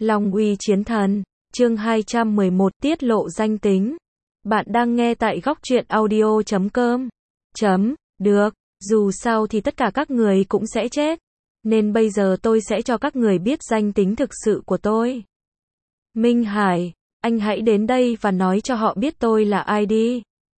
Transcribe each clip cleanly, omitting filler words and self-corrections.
Long uy chiến thần, chương 211 tiết lộ danh tính. Bạn đang nghe tại góc truyện audio.com. Được, dù sao thì tất cả các người cũng sẽ chết. Nên bây giờ tôi sẽ cho các người biết danh tính thực sự của tôi. Minh Hải, anh hãy đến đây và nói cho họ biết tôi là ai đi.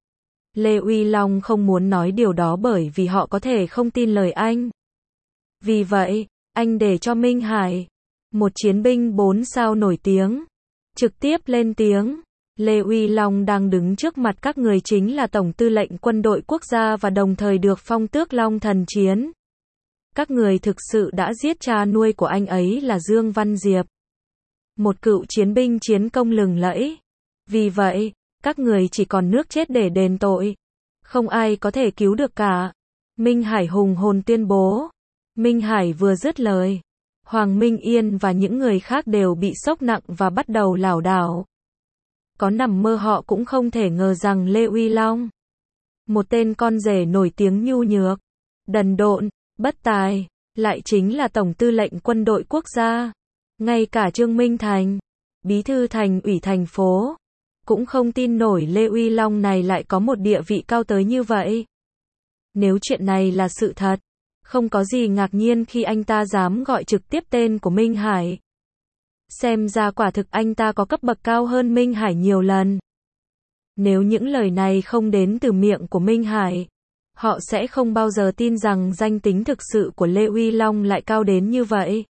Lê Uy Long không muốn nói điều đó bởi vì họ có thể không tin lời anh. Vì vậy, anh để cho Minh Hải, một chiến binh 4 sao nổi tiếng, trực tiếp lên tiếng. Lê Uy Long đang đứng trước mặt các người chính là Tổng tư lệnh quân đội quốc gia và đồng thời được phong tước Long Thần Chiến. Các người thực sự đã giết cha nuôi của anh ấy là Dương Văn Diệp, một cựu chiến binh chiến công lừng lẫy. Vì vậy, các người chỉ còn nước chết để đền tội. Không ai có thể cứu được cả. Minh Hải hùng hồn tuyên bố. Minh Hải vừa dứt lời, Hoàng Minh Yên và những người khác đều bị sốc nặng và bắt đầu lảo đảo. Có nằm mơ họ cũng không thể ngờ rằng Lê Uy Long, một tên con rể nổi tiếng nhu nhược, đần độn, bất tài, lại chính là Tổng tư lệnh quân đội quốc gia. Ngay cả Trương Minh Thành, bí thư thành ủy thành phố, cũng không tin nổi Lê Uy Long này lại có một địa vị cao tới như vậy. Nếu chuyện này là sự thật, không có gì ngạc nhiên khi anh ta dám gọi trực tiếp tên của Minh Hải. Xem ra quả thực anh ta có cấp bậc cao hơn Minh Hải nhiều lần. Nếu những lời này không đến từ miệng của Minh Hải, họ sẽ không bao giờ tin rằng danh tính thực sự của Lê Uy Long lại cao đến như vậy.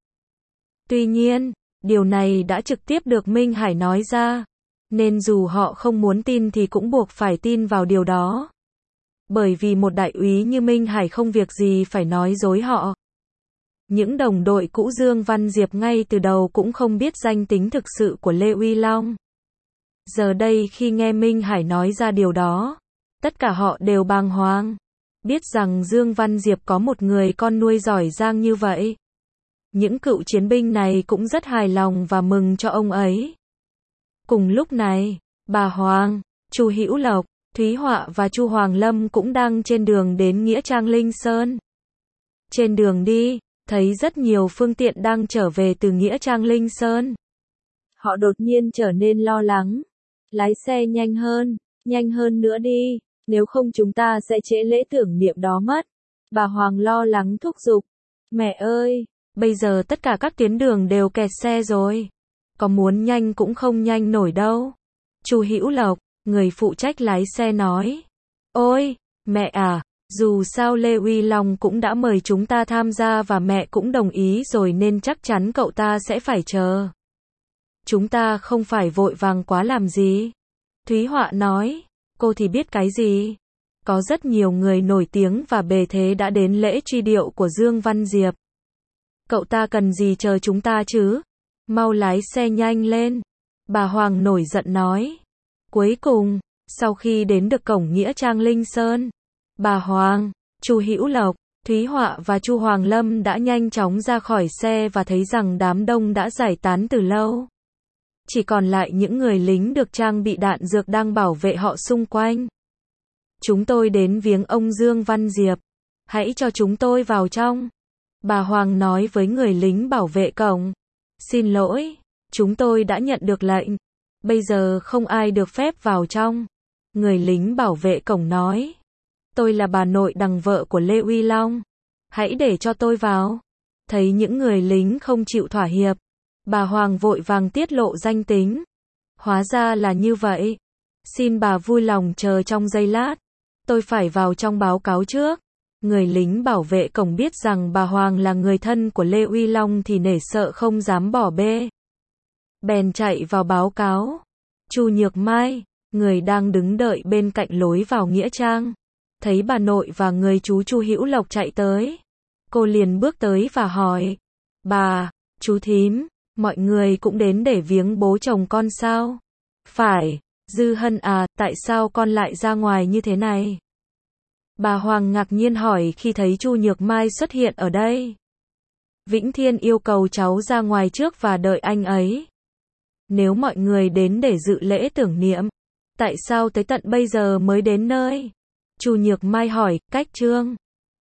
Tuy nhiên, điều này đã trực tiếp được Minh Hải nói ra, nên dù họ không muốn tin thì cũng buộc phải tin vào điều đó. Bởi vì một đại úy như Minh Hải không việc gì phải nói dối họ. Những đồng đội cũ Dương Văn Diệp ngay từ đầu cũng không biết danh tính thực sự của Lê Uy Long. Giờ đây khi nghe Minh Hải nói ra điều đó, tất cả họ đều bàng hoàng. Biết rằng Dương Văn Diệp có một người con nuôi giỏi giang như vậy. Những cựu chiến binh này cũng rất hài lòng và mừng cho ông ấy. Cùng lúc này, bà Hoàng, Chu Hữu Lộc, Thúy Họa và Chu Hoàng Lâm cũng đang trên đường đến Nghĩa Trang Linh Sơn. Trên đường đi, thấy rất nhiều phương tiện đang trở về từ Nghĩa Trang Linh Sơn. Họ đột nhiên trở nên lo lắng. Lái xe nhanh hơn nữa đi, nếu không chúng ta sẽ trễ lễ tưởng niệm đó mất. Bà Hoàng lo lắng thúc giục. Mẹ ơi, bây giờ tất cả các tuyến đường đều kẹt xe rồi. Có muốn nhanh cũng không nhanh nổi đâu. Chu Hữu Lộc, người phụ trách lái xe nói. Ôi, mẹ à, dù sao Lê Uy Long cũng đã mời chúng ta tham gia và mẹ cũng đồng ý rồi nên chắc chắn cậu ta sẽ phải chờ. Chúng ta không phải vội vàng quá làm gì. Thúy Họa nói, cô thì biết cái gì. Có rất nhiều người nổi tiếng và bề thế đã đến lễ truy điệu của Dương Văn Diệp. Cậu ta cần gì chờ chúng ta chứ? Mau lái xe nhanh lên. Bà Hoàng nổi giận nói. Cuối cùng, sau khi đến được cổng Nghĩa Trang Linh Sơn, bà Hoàng, Chu Hữu Lộc, Thúy Họa và Chu Hoàng Lâm đã nhanh chóng ra khỏi xe và thấy rằng đám đông đã giải tán từ lâu. Chỉ còn lại những người lính được trang bị đạn dược đang bảo vệ họ xung quanh. Chúng tôi đến viếng ông Dương Văn Diệp. Hãy cho chúng tôi vào trong. Bà Hoàng nói với người lính bảo vệ cổng. Xin lỗi, chúng tôi đã nhận được lệnh. Bây giờ không ai được phép vào trong. Người lính bảo vệ cổng nói. Tôi là bà nội đằng vợ của Lê Uy Long. Hãy để cho tôi vào. Thấy những người lính không chịu thỏa hiệp, bà Hoàng vội vàng tiết lộ danh tính. Hóa ra là như vậy. Xin bà vui lòng chờ trong giây lát. Tôi phải vào trong báo cáo trước. Người lính bảo vệ cổng biết rằng bà Hoàng là người thân của Lê Uy Long thì nể sợ không dám bỏ bê. Bèn chạy vào báo cáo. Chu Nhược Mai, người đang đứng đợi bên cạnh lối vào Nghĩa Trang, thấy bà nội và người chú Chu Hữu Lộc chạy tới. Cô liền bước tới và hỏi. Bà, chú thím, mọi người cũng đến để viếng bố chồng con sao? Phải, Dư Hân à, tại sao con lại ra ngoài như thế này? Bà Hoàng ngạc nhiên hỏi khi thấy Chu Nhược Mai xuất hiện ở đây. Vĩnh Thiên yêu cầu cháu ra ngoài trước và đợi anh ấy. Nếu mọi người đến để dự lễ tưởng niệm, tại sao tới tận bây giờ mới đến nơi? Chu Nhược Mai hỏi, cách Trương